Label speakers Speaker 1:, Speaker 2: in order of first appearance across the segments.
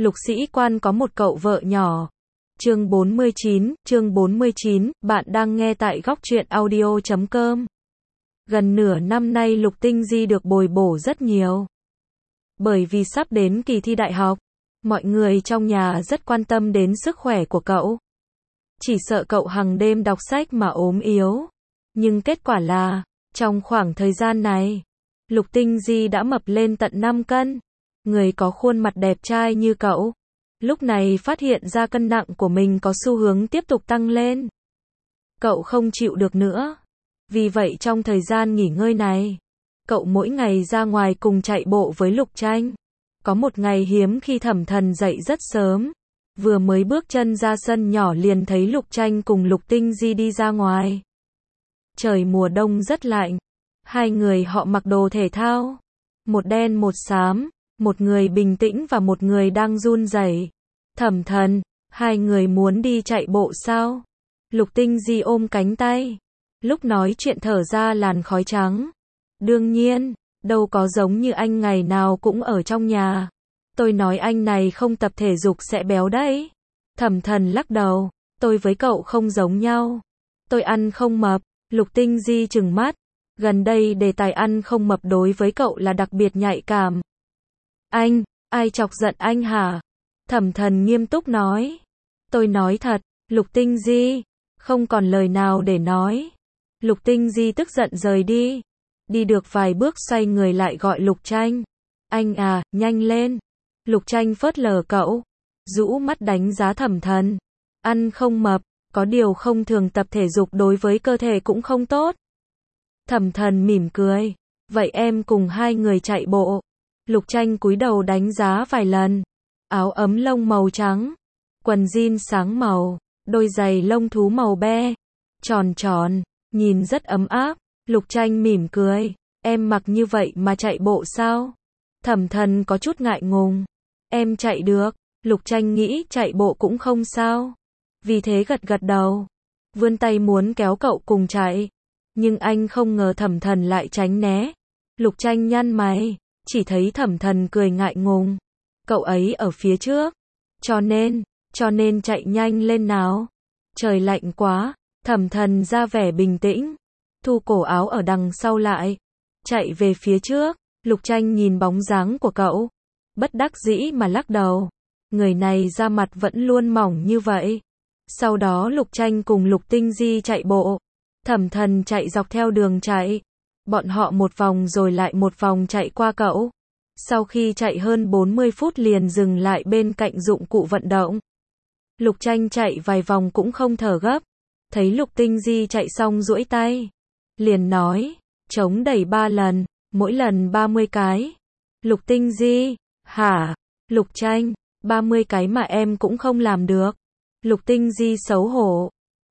Speaker 1: Lục Sĩ Quan có một cậu vợ nhỏ. Chương 49, bạn đang nghe tại góc truyện audio.com. Gần nửa năm nay Lục Tinh Di được bồi bổ rất nhiều. Bởi vì sắp đến kỳ thi đại học, mọi người trong nhà rất quan tâm đến sức khỏe của cậu. Chỉ sợ cậu hằng đêm đọc sách mà ốm yếu. Nhưng kết quả là, trong khoảng thời gian này, Lục Tinh Di đã mập lên tận 5 cân. Người có khuôn mặt đẹp trai như cậu, lúc này phát hiện ra cân nặng của mình có xu hướng tiếp tục tăng lên. Cậu không chịu được nữa. Vì vậy trong thời gian nghỉ ngơi này, cậu mỗi ngày ra ngoài cùng chạy bộ với Lục Tranh. Có một ngày hiếm khi Thẩm Thần dậy rất sớm. Vừa mới bước chân ra sân nhỏ liền thấy Lục Tranh cùng Lục Tinh Di đi ra ngoài. Trời mùa đông rất lạnh. Hai người họ mặc đồ thể thao. Một đen một xám. Một người bình tĩnh và một người đang run rẩy. Thẩm Thần, hai người muốn đi chạy bộ sao? Lục Tinh Di ôm cánh tay. Lúc nói chuyện thở ra làn khói trắng. Đương nhiên, đâu có giống như anh ngày nào cũng ở trong nhà. Tôi nói anh này không tập thể dục sẽ béo đấy. Thẩm Thần lắc đầu. Tôi với cậu không giống nhau. Tôi ăn không mập. Lục Tinh Di trừng mắt. Gần đây đề tài ăn không mập đối với cậu là đặc biệt nhạy cảm. Anh, ai chọc giận anh hả? Thẩm Thần nghiêm túc nói. Tôi nói thật. Lục Tinh Di không còn lời nào để nói. Lục Tinh Di tức giận rời đi. Đi được vài bước xoay người lại gọi Lục Tranh. Anh à, nhanh lên. Lục Tranh phớt lờ cậu, rũ mắt đánh giá Thẩm Thần. Ăn không mập, có điều không thường tập thể dục đối với cơ thể cũng không tốt. Thẩm Thần mỉm cười. Vậy em cùng hai người chạy bộ. Lục Tranh cúi đầu đánh giá vài lần. Áo ấm lông màu trắng, quần jean sáng màu, đôi giày lông thú màu be, tròn tròn, nhìn rất ấm áp. Lục Tranh mỉm cười. Em mặc như vậy mà chạy bộ sao? Thẩm Thần có chút ngại ngùng. Em chạy được. Lục Tranh nghĩ chạy bộ cũng không sao. Vì thế gật gật đầu. Vươn tay muốn kéo cậu cùng chạy. Nhưng anh không ngờ Thẩm Thần lại tránh né. Lục Tranh nhăn mày. Chỉ thấy Thẩm Thần cười ngại ngùng. Cậu ấy ở phía trước. Cho nên chạy nhanh lên nào. Trời lạnh quá. Thẩm Thần ra vẻ bình tĩnh. Thu cổ áo ở đằng sau lại. Chạy về phía trước. Lục Tranh nhìn bóng dáng của cậu. Bất đắc dĩ mà lắc đầu. Người này da mặt vẫn luôn mỏng như vậy. Sau đó Lục Tranh cùng Lục Tinh Di chạy bộ. Thẩm Thần chạy dọc theo đường chạy. Bọn họ một vòng rồi lại một vòng chạy qua cậu. Sau khi chạy hơn 40 phút liền dừng lại bên cạnh dụng cụ vận động. Lục Tranh chạy vài vòng cũng không thở gấp. Thấy Lục Tinh Di chạy xong duỗi tay. Liền nói, chống đẩy 3 lần, mỗi lần 30 cái. Lục Tinh Di, hả? Lục Tranh, 30 cái mà em cũng không làm được. Lục Tinh Di xấu hổ.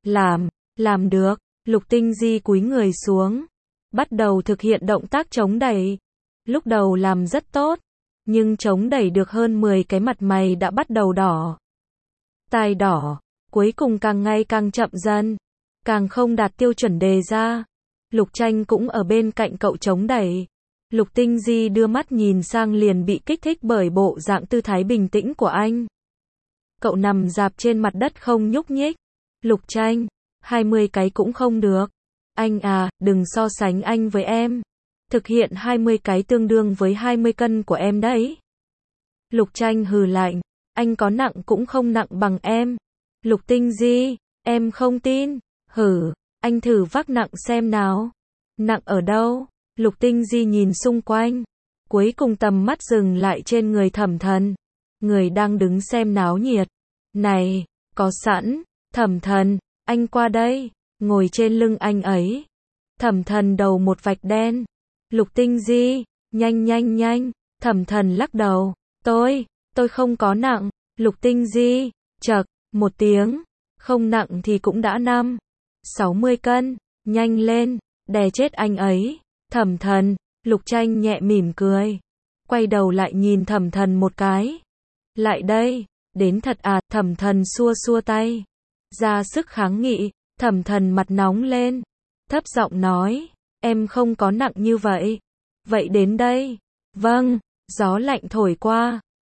Speaker 1: Làm được. Lục Tinh Di cúi người xuống. Bắt đầu thực hiện động tác chống đẩy. Lúc đầu làm rất tốt. Nhưng chống đẩy được hơn 10 cái mặt mày đã bắt đầu đỏ. Tai đỏ. Cuối cùng càng ngày càng chậm dần. Càng không đạt tiêu chuẩn đề ra. Lục Tranh cũng ở bên cạnh cậu chống đẩy. Lục Tinh Di đưa mắt nhìn sang liền bị kích thích bởi bộ dạng tư thái bình tĩnh của anh. Cậu nằm rạp trên mặt đất không nhúc nhích. Lục Tranh, 20 cái cũng không được. Anh à, đừng so sánh anh với em. Thực hiện 20 cái tương đương với 20 cân của em đấy. Lục Tranh hừ lạnh. Anh có nặng cũng không nặng bằng em. Lục Tinh Di, em không tin. Hử, anh thử vác nặng xem nào. Nặng ở đâu? Lục Tinh Di nhìn xung quanh. Cuối cùng tầm mắt dừng lại trên người Thẩm Thần. Người đang đứng xem náo nhiệt. Này, có sẵn. Thẩm Thần, anh qua đây. Ngồi trên lưng anh ấy. Thẩm Thần đầu một vạch đen. Lục Tinh Di, nhanh. Thẩm Thần lắc đầu. Tôi không có nặng. Lục Tinh Di, chậc, một tiếng. Không nặng thì cũng đã 60 cân. Nhanh lên, đè chết anh ấy. Thẩm Thần, Lục Tranh nhẹ mỉm cười. Quay đầu lại nhìn Thẩm Thần một cái. Lại đây, đến thật à? Thẩm Thần xua xua tay. Ra sức kháng nghị. Thẩm Thần mặt nóng lên. Thấp giọng nói, em không có nặng như vậy. Vậy đến đây. Vâng, gió lạnh thổi qua.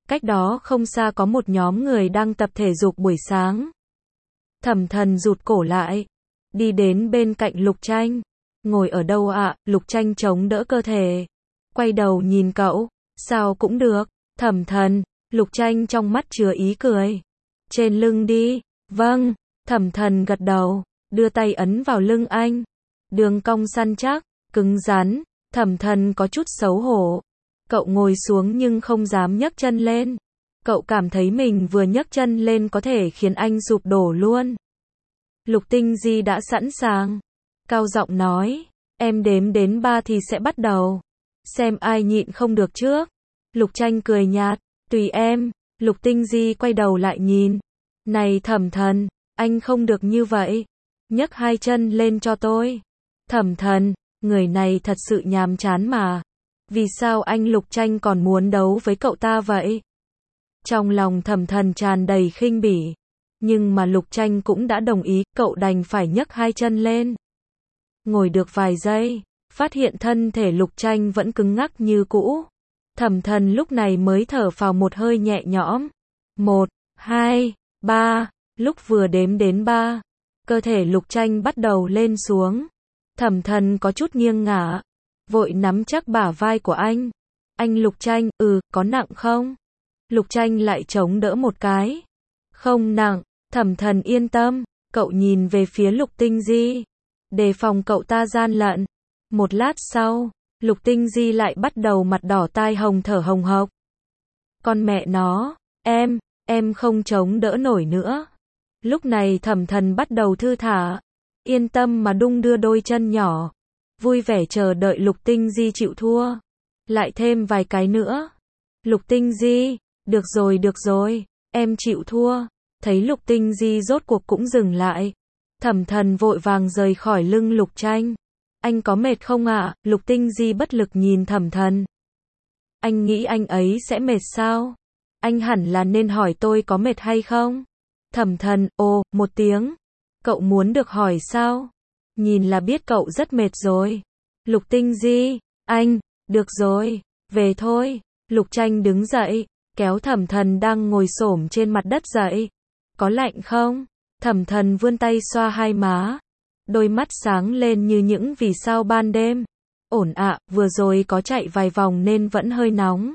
Speaker 1: Cách đó không xa có một nhóm người đang tập thể dục buổi sáng. Thẩm Thần rụt cổ lại, đi đến bên cạnh Lục Tranh. Ngồi ở đâu ạ? Lục Tranh chống đỡ cơ thể, quay đầu nhìn cậu, sao cũng được. Thẩm Thần, Lục Tranh trong mắt chứa ý cười. Trên lưng đi. Vâng. Thẩm Thần gật đầu, đưa tay ấn vào lưng anh. Đường cong săn chắc, cứng rắn. Thẩm Thần có chút xấu hổ. Cậu ngồi xuống nhưng không dám nhấc chân lên. Cậu cảm thấy mình vừa nhấc chân lên có thể khiến anh sụp đổ luôn. Lục Tinh Di đã sẵn sàng. Cao giọng nói, em đếm đến 3 thì sẽ bắt đầu. Xem ai nhịn không được trước. Lục Tranh cười nhạt, tùy em. Lục Tinh Di quay đầu lại nhìn. Này Thẩm Thần, anh không được như vậy. Nhấc 2 chân lên cho tôi. Thẩm Thần, người này thật sự nhàm chán mà. Vì sao anh Lục Tranh còn muốn đấu với cậu ta vậy? Trong lòng Thẩm Thần tràn đầy khinh bỉ. Nhưng mà Lục Tranh cũng đã đồng ý, cậu đành phải nhấc 2 chân lên. Ngồi được vài giây, phát hiện thân thể Lục Tranh vẫn cứng ngắc như cũ. Thẩm Thần lúc này mới thở phào một hơi nhẹ nhõm. 1, 2, 3, lúc vừa đếm đến 3, cơ thể Lục Tranh bắt đầu lên xuống. Thẩm Thần có chút nghiêng ngả, vội nắm chắc bả vai của anh. Anh Lục Tranh, có nặng không? Lục Tranh lại chống đỡ một cái. Không nặng. Thẩm Thần yên tâm, cậu nhìn về phía Lục Tinh Di, đề phòng cậu ta gian lận. Một lát sau, Lục Tinh Di lại bắt đầu mặt đỏ tai hồng thở hồng hộc. Con mẹ nó, em không chống đỡ nổi nữa. Lúc này Thẩm Thần bắt đầu thư thả, yên tâm mà đung đưa đôi chân nhỏ, vui vẻ chờ đợi Lục Tinh Di chịu thua. Lại thêm vài cái nữa. Lục Tinh Di, được rồi, em chịu thua. Thấy Lục Tinh Di rốt cuộc cũng dừng lại. Thẩm Thần vội vàng rời khỏi lưng Lục Tranh. Anh có mệt không ạ? Lục Tinh Di bất lực nhìn Thẩm Thần. Anh nghĩ anh ấy sẽ mệt sao? Anh hẳn là nên hỏi tôi có mệt hay không? Thẩm Thần, một tiếng. Cậu muốn được hỏi sao? Nhìn là biết cậu rất mệt rồi. Lục Tinh Di, được rồi, về thôi. Lục Tranh đứng dậy, kéo Thẩm Thần đang ngồi xổm trên mặt đất dậy. Có lạnh không? Thẩm Thần vươn tay xoa hai má. Đôi mắt sáng lên như những vì sao ban đêm. Ổn ạ, vừa rồi có chạy vài vòng nên vẫn hơi nóng.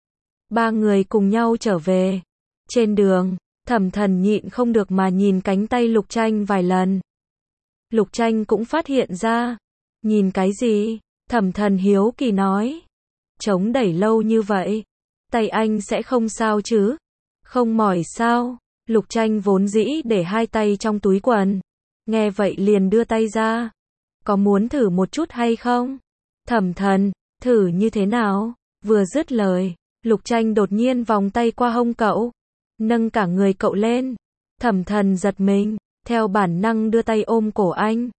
Speaker 1: Ba người cùng nhau trở về. Trên đường, Thẩm Thần nhịn không được mà nhìn cánh tay Lục Tranh vài lần. Lục Tranh cũng phát hiện ra. Nhìn cái gì? Thẩm Thần hiếu kỳ nói. Chống đẩy lâu như vậy, tay anh sẽ không sao chứ? Không mỏi sao? Lục Tranh vốn dĩ để hai tay trong túi quần. Nghe vậy liền đưa tay ra. Có muốn thử một chút hay không? Thẩm Thần, thử như thế nào? Vừa dứt lời, Lục Tranh đột nhiên vòng tay qua hông cậu, nâng cả người cậu lên. Thẩm Thần giật mình, theo bản năng đưa tay ôm cổ anh.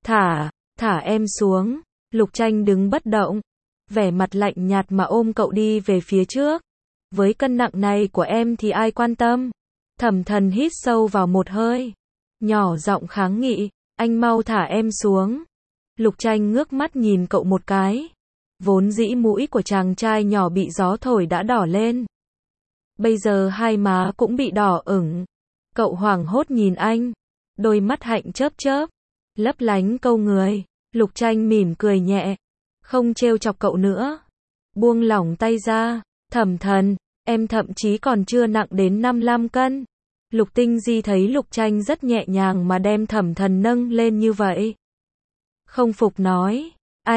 Speaker 1: Thả em xuống. Lục Tranh đứng bất động, vẻ mặt lạnh nhạt mà ôm cậu đi về phía trước. Với cân nặng này của em thì ai quan tâm? Thẩm Thần hít sâu vào một hơi, nhỏ giọng kháng nghị, anh mau thả em xuống. Lục Tranh ngước mắt nhìn cậu một cái. Vốn dĩ mũi của chàng trai nhỏ bị gió thổi đã đỏ lên. Bây giờ hai má cũng bị đỏ ửng. Cậu hoảng hốt nhìn anh, đôi mắt hạnh chớp chớp, lấp lánh câu người. Lục Tranh mỉm cười nhẹ, không trêu chọc cậu nữa. Buông lỏng tay ra. Thẩm Thần, em thậm chí còn chưa nặng đến 55 cân. Lục Tinh Di thấy Lục Tranh rất nhẹ nhàng mà đem Thẩm Thần nâng lên như vậy. Không phục nói,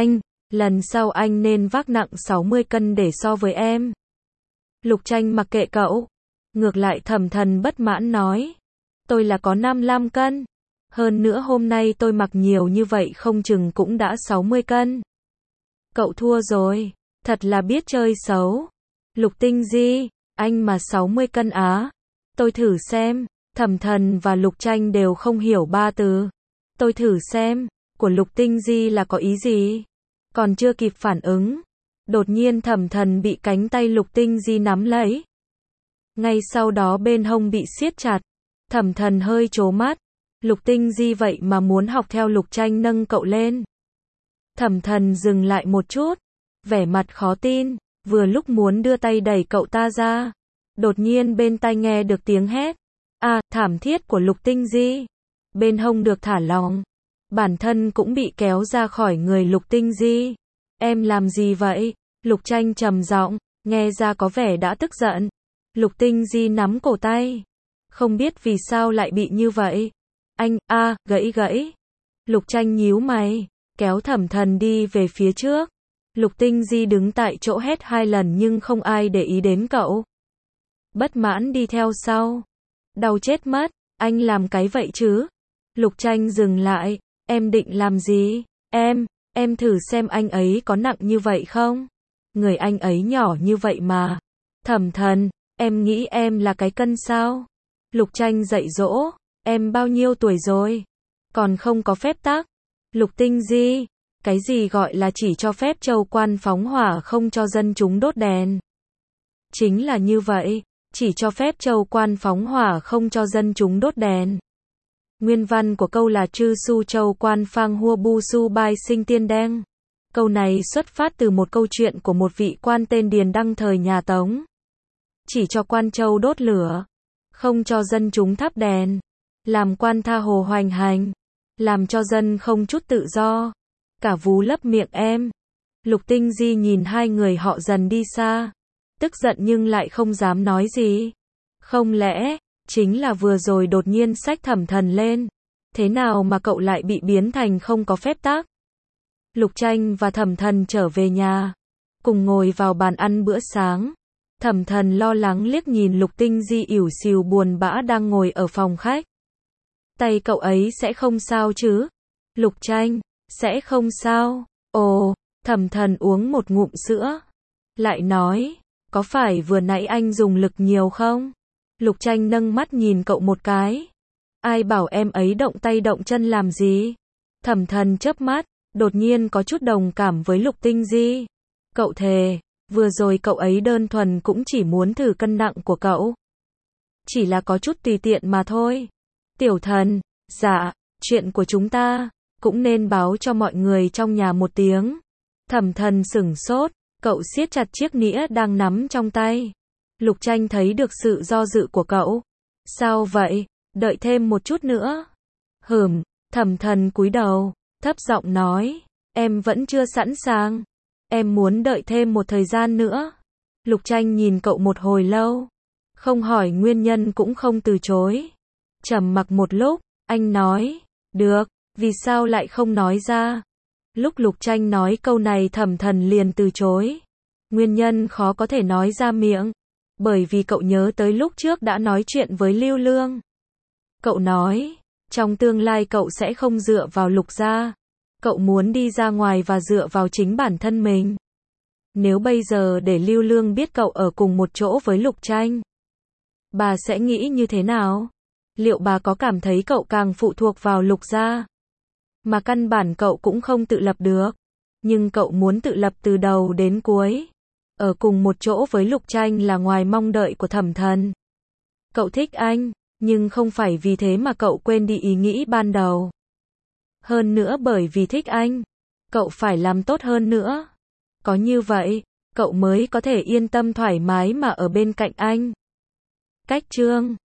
Speaker 1: lần sau anh nên vác nặng 60 cân để so với em. Lục Tranh mặc kệ cậu. Ngược lại Thẩm Thần bất mãn nói, tôi là có 55 cân. Hơn nữa hôm nay tôi mặc nhiều như vậy không chừng cũng đã 60 cân. Cậu thua rồi, thật là biết chơi xấu. Lục Tinh Di, anh mà 60 cân á? Tôi thử xem. Thẩm Thần và Lục Tranh đều không hiểu ba từ tôi thử xem của Lục Tinh Di là có ý gì. Còn chưa kịp phản ứng, đột nhiên Thẩm Thần bị cánh tay Lục Tinh Di nắm lấy. Ngay sau đó bên hông bị siết chặt. Thẩm Thần hơi trố mắt. Lục Tinh Di vậy mà muốn học theo Lục Tranh nâng cậu lên. Thẩm Thần dừng lại một chút, vẻ mặt khó tin, vừa lúc muốn đưa tay đẩy cậu ta ra. Đột nhiên bên tai nghe được tiếng hét. Thảm thiết của Lục Tinh Di. Bên hông được thả lỏng. Bản thân cũng bị kéo ra khỏi người Lục Tinh Di. Em làm gì vậy? Lục Tranh trầm giọng, nghe ra có vẻ đã tức giận. Lục Tinh Di nắm cổ tay. Không biết vì sao lại bị như vậy. Anh, gãy. Lục Tranh nhíu mày, kéo Thẩm Thần đi về phía trước. Lục Tinh Di đứng tại chỗ hét 2 lần nhưng không ai để ý đến cậu. Bất mãn đi theo sau. Đau chết mất, anh làm cái vậy chứ? Lục Tranh dừng lại, em định làm gì? Em thử xem anh ấy có nặng như vậy không? Người anh ấy nhỏ như vậy mà. Thẩm Thần, em nghĩ em là cái cân sao? Lục Tranh dạy dỗ, em bao nhiêu tuổi rồi? Còn không có phép tắc. Lục Tinh Di, cái gì gọi là chỉ cho phép Châu Quan phóng hỏa không cho dân chúng đốt đèn? Chính là như vậy, chỉ cho phép Châu Quan phóng hỏa không cho dân chúng đốt đèn. Nguyên văn của câu là Chư Su Châu Quan Phang Hua Bu Su Bai Sinh Tiên Đen. Câu này xuất phát từ một câu chuyện của một vị quan tên Điền Đăng thời nhà Tống. Chỉ cho quan châu đốt lửa, không cho dân chúng thắp đèn. Làm quan tha hồ hoành hành, làm cho dân không chút tự do. Cả vú lấp miệng em. Lục Tinh Di nhìn hai người họ dần đi xa. Tức giận nhưng lại không dám nói gì. Không lẽ, chính là vừa rồi đột nhiên xách Thẩm Thần lên. Thế nào mà cậu lại bị biến thành không có phép tắc? Lục Tranh và Thẩm Thần trở về nhà. Cùng ngồi vào bàn ăn bữa sáng. Thẩm Thần lo lắng liếc nhìn Lục Tinh Di ỉu xìu buồn bã đang ngồi ở phòng khách. Tay cậu ấy sẽ không sao chứ? Lục Tranh, sẽ không sao. Ồ, Thẩm Thần uống một ngụm sữa. Lại nói, có phải vừa nãy anh dùng lực nhiều không? Lục Tranh nâng mắt nhìn cậu một cái. Ai bảo em ấy động tay động chân làm gì? Thẩm Thần chớp mắt, đột nhiên có chút đồng cảm với Lục Tinh Di. Cậu thề, vừa rồi cậu ấy đơn thuần cũng chỉ muốn thử cân nặng của cậu. Chỉ là có chút tùy tiện mà thôi. Tiểu Thần, dạ, chuyện của chúng ta cũng nên báo cho mọi người trong nhà một tiếng. Thẩm Thần sửng sốt, cậu siết chặt chiếc nĩa đang nắm trong tay. Lục Tranh thấy được sự do dự của cậu. Sao vậy? Đợi thêm một chút nữa. Thẩm Thần cúi đầu, thấp giọng nói, em vẫn chưa sẵn sàng. Em muốn đợi thêm một thời gian nữa. Lục Tranh nhìn cậu một hồi lâu, không hỏi nguyên nhân cũng không từ chối. Trầm mặc một lúc, anh nói, được, vì sao lại không nói ra? Lúc Lục Tranh nói câu này Thẩm Thần liền từ chối. Nguyên nhân khó có thể nói ra miệng. Bởi vì cậu nhớ tới lúc trước đã nói chuyện với Lưu Lương. Cậu nói, trong tương lai cậu sẽ không dựa vào Lục gia. Cậu muốn đi ra ngoài và dựa vào chính bản thân mình. Nếu bây giờ để Lưu Lương biết cậu ở cùng một chỗ với Lục Tranh, bà sẽ nghĩ như thế nào? Liệu bà có cảm thấy cậu càng phụ thuộc vào Lục gia? Mà căn bản cậu cũng không tự lập được. Nhưng cậu muốn tự lập từ đầu đến cuối. Ở cùng một chỗ với Lục Tranh là ngoài mong đợi của Thẩm Thần. Cậu thích anh, nhưng không phải vì thế mà cậu quên đi ý nghĩ ban đầu. Hơn nữa bởi vì thích anh, cậu phải làm tốt hơn nữa. Có như vậy, cậu mới có thể yên tâm thoải mái mà ở bên cạnh anh. Cách chương